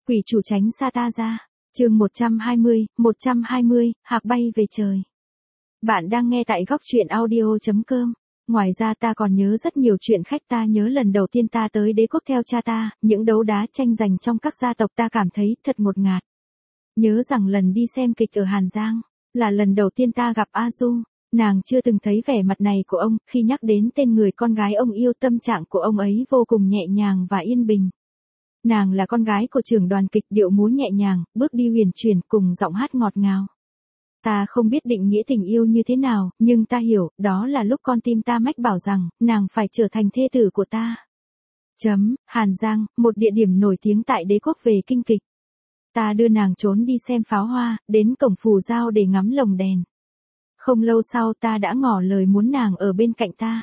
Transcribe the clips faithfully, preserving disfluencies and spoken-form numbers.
Quỷ chủ tránh xa ta ra. Chương một trăm hai mươi, một trăm hai mươi, Hạc bay về trời. Bạn đang nghe tại góc truyện audio chấm com. Ngoài ra ta còn nhớ rất nhiều chuyện khách ta nhớ lần đầu tiên ta tới đế quốc theo cha ta, những đấu đá tranh giành trong các gia tộc ta cảm thấy thật ngột ngạt. Nhớ rằng lần đi xem kịch ở Hàn Giang, là lần đầu tiên ta gặp A Du, nàng chưa từng thấy vẻ mặt này của ông, khi nhắc đến tên người con gái ông yêu tâm trạng của ông ấy vô cùng nhẹ nhàng và yên bình. Nàng là con gái của trưởng đoàn kịch, điệu múa nhẹ nhàng, bước đi huyền chuyển cùng giọng hát ngọt ngào. Ta không biết định nghĩa tình yêu như thế nào, nhưng ta hiểu, đó là lúc con tim ta mách bảo rằng, nàng phải trở thành thê tử của ta. Chấm, Hàn Giang, một địa điểm nổi tiếng tại đế quốc về kinh kịch. Ta đưa nàng trốn đi xem pháo hoa, đến cổng Phù Giao để ngắm lồng đèn. Không lâu sau ta đã ngỏ lời muốn nàng ở bên cạnh ta.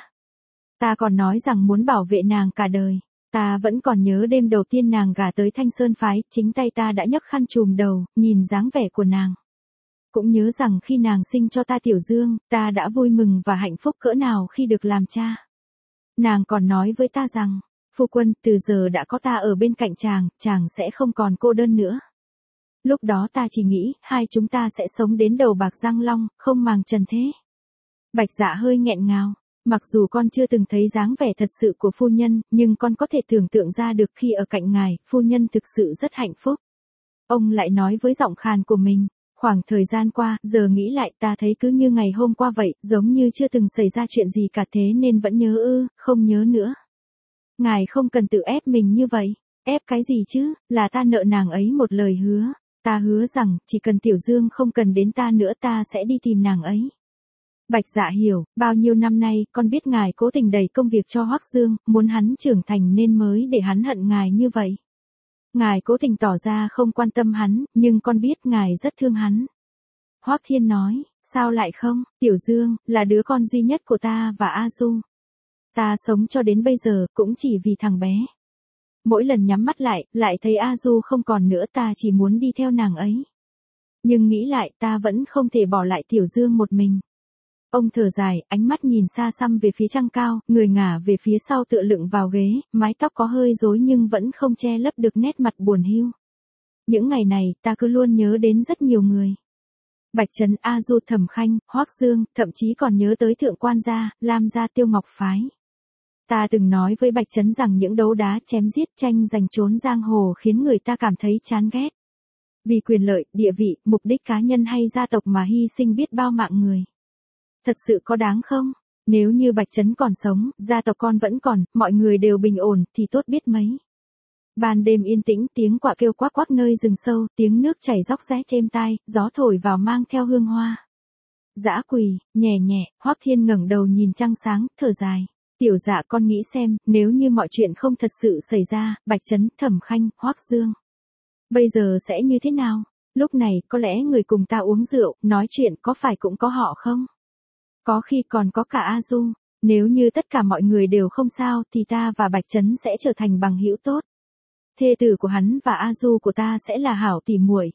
Ta còn nói rằng muốn bảo vệ nàng cả đời. Ta vẫn còn nhớ đêm đầu tiên nàng gả tới Thanh Sơn phái, chính tay ta đã nhấc khăn trùm đầu, nhìn dáng vẻ của nàng. Cũng nhớ rằng khi nàng sinh cho ta Tiểu Dương, ta đã vui mừng và hạnh phúc cỡ nào khi được làm cha. Nàng còn nói với ta rằng, phu quân, từ giờ đã có ta ở bên cạnh chàng, chàng sẽ không còn cô đơn nữa. Lúc đó ta chỉ nghĩ, hai chúng ta sẽ sống đến đầu bạc răng long, không màng trần thế. Bạch Dạ hơi nghẹn ngào. Mặc dù con chưa từng thấy dáng vẻ thật sự của phu nhân, nhưng con có thể tưởng tượng ra được khi ở cạnh ngài, phu nhân thực sự rất hạnh phúc. Ông lại nói với giọng khàn của mình, khoảng thời gian qua, giờ nghĩ lại ta thấy cứ như ngày hôm qua vậy, giống như chưa từng xảy ra chuyện gì cả, thế nên vẫn nhớ ư, không nhớ nữa. Ngài không cần tự ép mình như vậy, ép cái gì chứ, là ta nợ nàng ấy một lời hứa, ta hứa rằng, chỉ cần Tiểu Dương không cần đến ta nữa ta sẽ đi tìm nàng ấy. Bạch Dạ hiểu, bao nhiêu năm nay, con biết ngài cố tình đẩy công việc cho Hoắc Dương, muốn hắn trưởng thành nên mới để hắn hận ngài như vậy. Ngài cố tình tỏ ra không quan tâm hắn, nhưng con biết ngài rất thương hắn. Hoắc Thiên nói, sao lại không, Tiểu Dương, là đứa con duy nhất của ta và A Du. Ta sống cho đến bây giờ, cũng chỉ vì thằng bé. Mỗi lần nhắm mắt lại, lại thấy A Du không còn nữa, ta chỉ muốn đi theo nàng ấy. Nhưng nghĩ lại, ta vẫn không thể bỏ lại Tiểu Dương một mình. Ông thở dài, ánh mắt nhìn xa xăm về phía trăng cao, người ngả về phía sau tựa lưng vào ghế, mái tóc có hơi rối nhưng vẫn không che lấp được nét mặt buồn hiu. Những ngày này, ta cứ luôn nhớ đến rất nhiều người. Bạch Trấn, A Du, Thẩm Khanh, Hoắc Dương, thậm chí còn nhớ tới Thượng Quan gia, Lam gia, Tiêu Ngọc phái. Ta từng nói với Bạch Trấn rằng những đấu đá chém giết tranh giành trốn giang hồ khiến người ta cảm thấy chán ghét. Vì quyền lợi, địa vị, mục đích cá nhân hay gia tộc mà hy sinh biết bao mạng người. Thật sự có đáng không? Nếu như Bạch Trấn còn sống, gia tộc con vẫn còn, mọi người đều bình ổn, thì tốt biết mấy. Ban đêm yên tĩnh, tiếng quạ kêu quắc quắc nơi rừng sâu, tiếng nước chảy róc rách êm tai, gió thổi vào mang theo hương hoa. Dã Quỳ, nhẹ nhẹ, Hoắc Thiên ngẩng đầu nhìn trăng sáng, thở dài. Tiểu Dạ, con nghĩ xem, nếu như mọi chuyện không thật sự xảy ra, Bạch Trấn, Thẩm Khanh, Hoắc Dương, bây giờ sẽ như thế nào? Lúc này, có lẽ người cùng ta uống rượu, nói chuyện có phải cũng có họ không? Có khi còn có cả A Du, nếu như tất cả mọi người đều không sao thì ta và Bạch Trấn sẽ trở thành bằng hữu tốt. Thê tử của hắn và A Du của ta sẽ là hảo tỉ muội.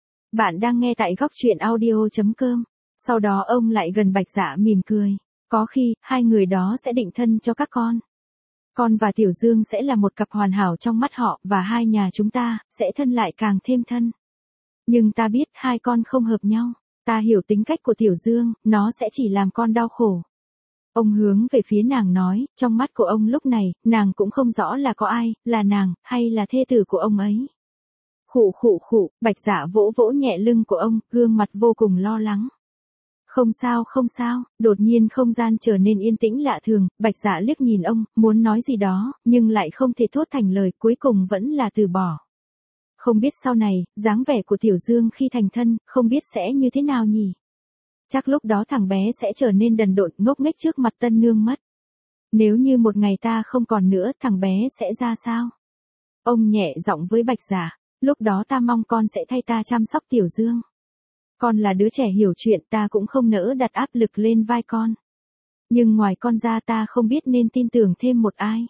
Bạn đang nghe tại góc truyện audio chấm com. Sau đó ông lại gần Bạch Dạ mỉm cười. Có khi, hai người đó sẽ định thân cho các con. Con và Tiểu Dương sẽ là một cặp hoàn hảo trong mắt họ, và hai nhà chúng ta sẽ thân lại càng thêm thân. Nhưng ta biết hai con không hợp nhau. Ta hiểu tính cách của Tiểu Dương, nó sẽ chỉ làm con đau khổ. Ông hướng về phía nàng nói, trong mắt của ông lúc này, nàng cũng không rõ là có ai, là nàng, hay là thê tử của ông ấy. Khụ khụ khụ, Bạch Dạ vỗ vỗ nhẹ lưng của ông, gương mặt vô cùng lo lắng. Không sao không sao, đột nhiên không gian trở nên yên tĩnh lạ thường, Bạch Dạ liếc nhìn ông, muốn nói gì đó, nhưng lại không thể thốt thành lời, cuối cùng vẫn là từ bỏ. Không biết sau này, dáng vẻ của Tiểu Dương khi thành thân, không biết sẽ như thế nào nhỉ? Chắc lúc đó thằng bé sẽ trở nên đần độn ngốc nghếch trước mặt tân nương mất. Nếu như một ngày ta không còn nữa, thằng bé sẽ ra sao? Ông nhẹ giọng với Bạch Dạ, lúc đó ta mong con sẽ thay ta chăm sóc Tiểu Dương. Con là đứa trẻ hiểu chuyện, ta cũng không nỡ đặt áp lực lên vai con. Nhưng ngoài con ra ta không biết nên tin tưởng thêm một ai.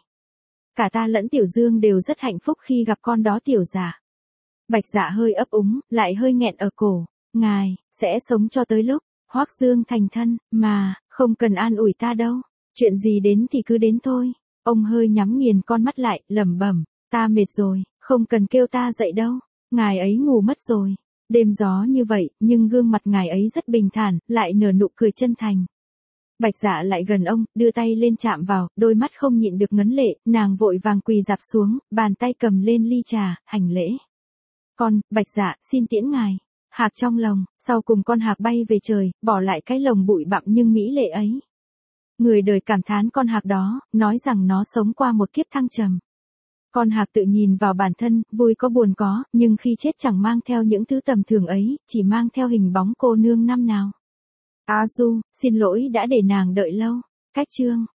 Cả ta lẫn Tiểu Dương đều rất hạnh phúc khi gặp con đó Tiểu Dạ. Bạch Dạ hơi ấp úng, lại hơi nghẹn ở cổ. Ngài, sẽ sống cho tới lúc Hoắc Dương thành thân, mà, không cần an ủi ta đâu. Chuyện gì đến thì cứ đến thôi. Ông hơi nhắm nghiền con mắt lại, lẩm bẩm, ta mệt rồi, không cần kêu ta dậy đâu. Ngài ấy ngủ mất rồi. Đêm gió như vậy, nhưng gương mặt ngài ấy rất bình thản, lại nở nụ cười chân thành. Bạch Dạ lại gần ông, đưa tay lên chạm vào, đôi mắt không nhịn được ngấn lệ, nàng vội vàng quỳ dạp xuống, bàn tay cầm lên ly trà, hành lễ. Con, Bạch Dạ, xin tiễn ngài. Hạc trong lồng, sau cùng con hạc bay về trời, bỏ lại cái lồng bụi bặm nhưng mỹ lệ ấy. Người đời cảm thán con hạc đó, nói rằng nó sống qua một kiếp thăng trầm. Con hạc tự nhìn vào bản thân, vui có buồn có, nhưng khi chết chẳng mang theo những thứ tầm thường ấy, chỉ mang theo hình bóng cô nương năm nào. A Du, xin lỗi đã để nàng đợi lâu. Cách chương